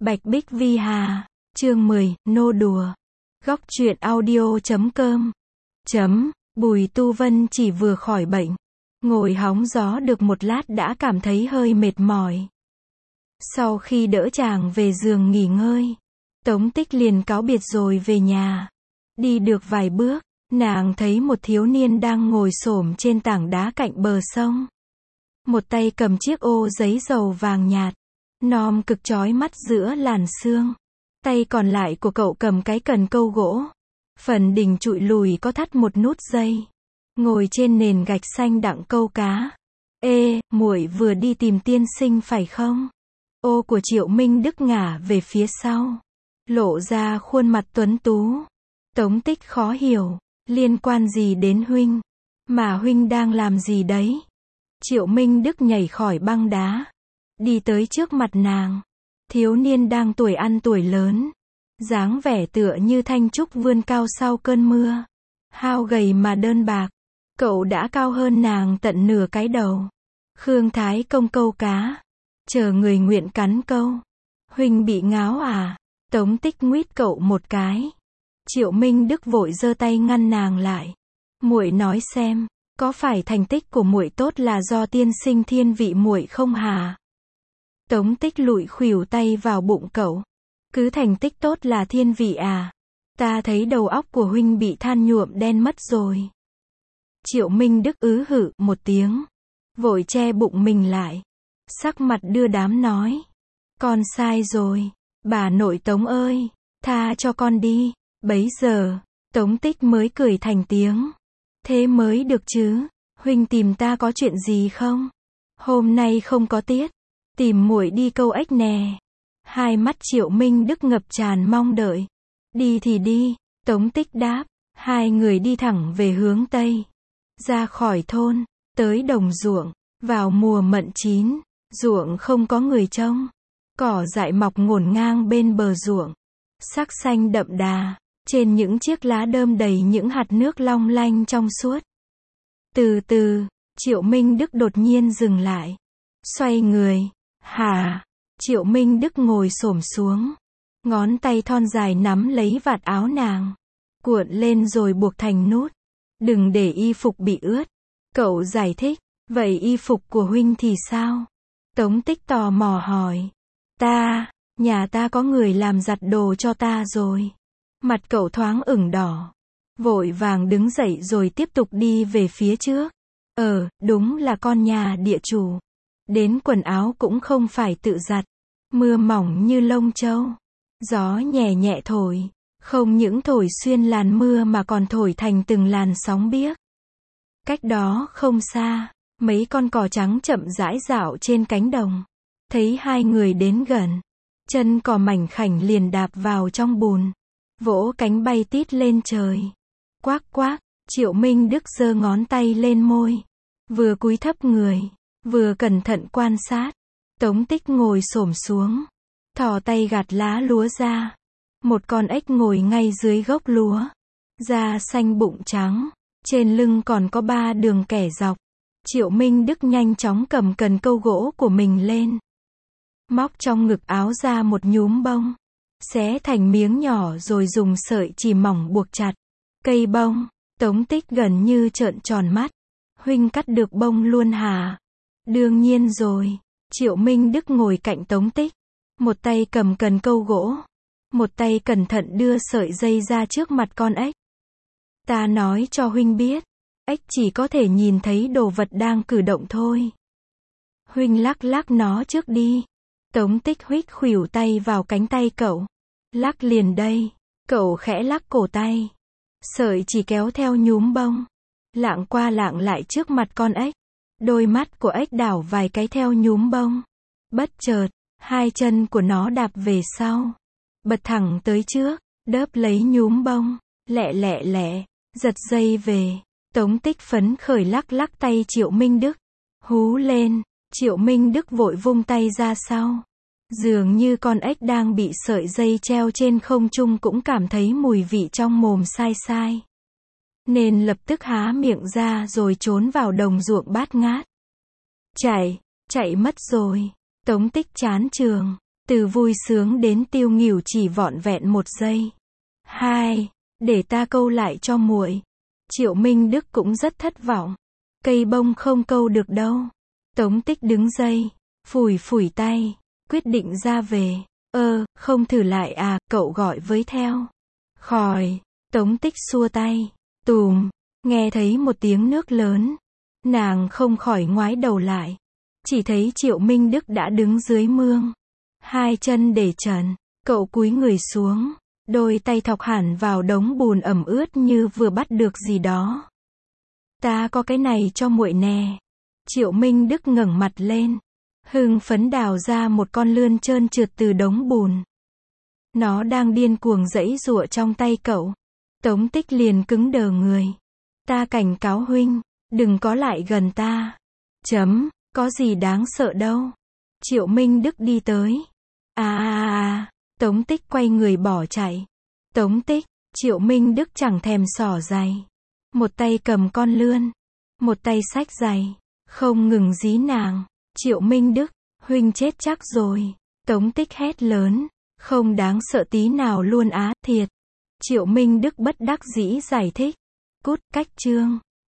Bạch Bích Vi Hà, chương 10, nô đùa. Góc truyện audio.com. Bùi Tu Vân chỉ vừa khỏi bệnh. Ngồi hóng gió được một lát đã cảm thấy hơi mệt mỏi. Sau khi đỡ chàng về giường nghỉ ngơi, Tống Tích liền cáo biệt rồi về nhà. Đi được vài bước, nàng thấy một thiếu niên đang ngồi xổm trên tảng đá cạnh bờ sông. Một tay cầm chiếc ô giấy dầu vàng nhạt, nom cực chói mắt giữa làn sương. Tay còn lại của cậu cầm cái cần câu gỗ. Phần đỉnh trụi lùi có thắt một nút dây. Ngồi trên nền gạch xanh đặng câu cá. Ê, muội vừa đi tìm tiên sinh phải không? Ô của Triệu Minh Đức ngả về phía sau, lộ ra khuôn mặt tuấn tú. Tống Tích khó hiểu, liên quan gì đến huynh? Mà huynh đang làm gì đấy? Triệu Minh Đức nhảy khỏi băng đá, đi tới trước mặt nàng. Thiếu niên đang tuổi ăn tuổi lớn, dáng vẻ tựa như thanh trúc vươn cao sau cơn mưa. Hao gầy mà đơn bạc, cậu đã cao hơn nàng tận nửa cái đầu. Khương Thái Công câu cá, chờ người nguyện cắn câu. Huynh bị ngáo à? Tống Tích nguýt cậu một cái. Triệu Minh Đức vội giơ tay ngăn nàng lại. Muội nói xem, có phải thành tích của muội tốt là do tiên sinh thiên vị muội không hả? Tống Tích lụi khuỷu tay vào bụng cậu. Cứ thành tích tốt là thiên vị à? Ta thấy đầu óc của huynh bị than nhuộm đen mất rồi. Triệu Minh Đức hử một tiếng, vội che bụng mình lại. Sắc mặt đưa đám nói. Con sai rồi, bà nội Tống ơi, tha cho con đi. Bấy giờ, Tống Tích mới cười thành tiếng. Thế mới được chứ, huynh tìm ta có chuyện gì không? Hôm nay không có tiết, tìm muội đi câu ếch nè. Hai mắt Triệu Minh Đức ngập tràn mong đợi. Đi thì đi, Tống Tích đáp. Hai người đi thẳng về hướng Tây. Ra khỏi thôn, tới đồng ruộng. Vào mùa mận chín, ruộng không có người trông. Cỏ dại mọc ngổn ngang bên bờ ruộng. Sắc xanh đậm đà. Trên những chiếc lá đơm đầy những hạt nước long lanh trong suốt. Từ từ, Triệu Minh Đức đột nhiên dừng lại. Xoay người. Hả? Triệu Minh Đức ngồi xổm xuống. Ngón tay thon dài nắm lấy vạt áo nàng. Cuộn lên rồi buộc thành nút. Đừng để y phục bị ướt. Cậu giải thích. Vậy y phục của huynh thì sao? Tống Tích tò mò hỏi. Nhà ta có người làm giặt đồ cho ta rồi. Mặt cậu thoáng ửng đỏ. Vội vàng đứng dậy rồi tiếp tục đi về phía trước. Đúng là con nhà địa chủ. Đến quần áo cũng không phải tự giặt. Mưa mỏng như lông trâu. Gió nhẹ nhẹ thổi. Không những thổi xuyên làn mưa mà còn thổi thành từng làn sóng biếc. Cách đó không xa, mấy con cò trắng chậm rãi dạo trên cánh đồng. Thấy hai người đến gần, chân cò mảnh khảnh liền đạp vào trong bùn. Vỗ cánh bay tít lên trời. Quác quác, Triệu Minh Đức giơ ngón tay lên môi. Vừa cúi thấp người, vừa cẩn thận quan sát. Tống Tích ngồi xổm xuống, thò tay gạt lá lúa ra. Một con ếch ngồi ngay dưới gốc lúa. Da xanh bụng trắng, trên lưng còn có 3 đường kẻ dọc. Triệu Minh Đức nhanh chóng cầm cần câu gỗ của mình lên. Móc trong ngực áo ra một nhúm bông. Xé thành miếng nhỏ rồi dùng sợi chỉ mỏng buộc chặt. Cây bông. Tống Tích gần như trợn tròn mắt. Huynh cắt được bông luôn hả? Đương nhiên rồi. Triệu Minh Đức ngồi cạnh Tống Tích. Một tay cầm cần câu gỗ. Một tay cẩn thận đưa sợi dây ra trước mặt con ếch. Ta nói cho huynh biết. Ếch chỉ có thể nhìn thấy đồ vật đang cử động thôi. Huynh lắc lắc nó trước đi. Tống Tích huých khuỷu tay vào cánh tay cậu. Lắc liền đây. Cậu khẽ lắc cổ tay. Sợi chỉ kéo theo nhúm bông. Lạng qua lạng lại trước mặt con ếch. Đôi mắt của ếch đảo vài cái theo nhúm bông. Bất chợt, hai chân của nó đạp về sau. Bật thẳng tới trước, đớp lấy nhúm bông. Lẹ, giật dây về. Tống Tích phấn khởi lắc lắc tay Triệu Minh Đức. Hú lên, Triệu Minh Đức vội vung tay ra sau. Dường như con ếch đang bị sợi dây treo trên không trung cũng cảm thấy mùi vị trong mồm sai sai. Nên lập tức há miệng ra rồi trốn vào đồng ruộng bát ngát. Chạy mất rồi. Tống Tích chán trường. Từ vui sướng đến tiêu nghỉu chỉ vỏn vẹn 1 giây. 2. Để ta câu lại cho muội. Triệu Minh Đức cũng rất thất vọng. Cây bông không câu được đâu. Tống Tích đứng dậy, phủi phủi tay, quyết định ra về. Không thử lại à, cậu gọi với theo. Khỏi. Tống Tích xua tay. Tùm. Nghe thấy một tiếng nước lớn. Nàng không khỏi ngoái đầu lại. Chỉ thấy Triệu Minh Đức đã đứng dưới mương. 2 chân để trần. Cậu cúi người xuống. Đôi tay thọc hẳn vào đống bùn ẩm ướt như vừa bắt được gì đó. Ta có cái này cho muội nè. Triệu Minh Đức ngẩng mặt lên. Hưng phấn đào ra một con lươn trơn trượt từ đống bùn. Nó đang điên cuồng giãy giụa trong tay cậu. Tống Tích liền cứng đờ người. Ta cảnh cáo huynh, đừng có lại gần ta. Có gì đáng sợ đâu. Triệu Minh Đức đi tới. Tống Tích quay người bỏ chạy. Tống Tích, Triệu Minh Đức chẳng thèm xỏ giày. Một tay cầm con lươn, một tay xách giày, không ngừng dí nàng. Triệu Minh Đức, huynh chết chắc rồi. Tống Tích hét lớn, không đáng sợ tí nào luôn á, thiệt. Triệu Minh Đức bất đắc dĩ giải thích. Cút, cách chương.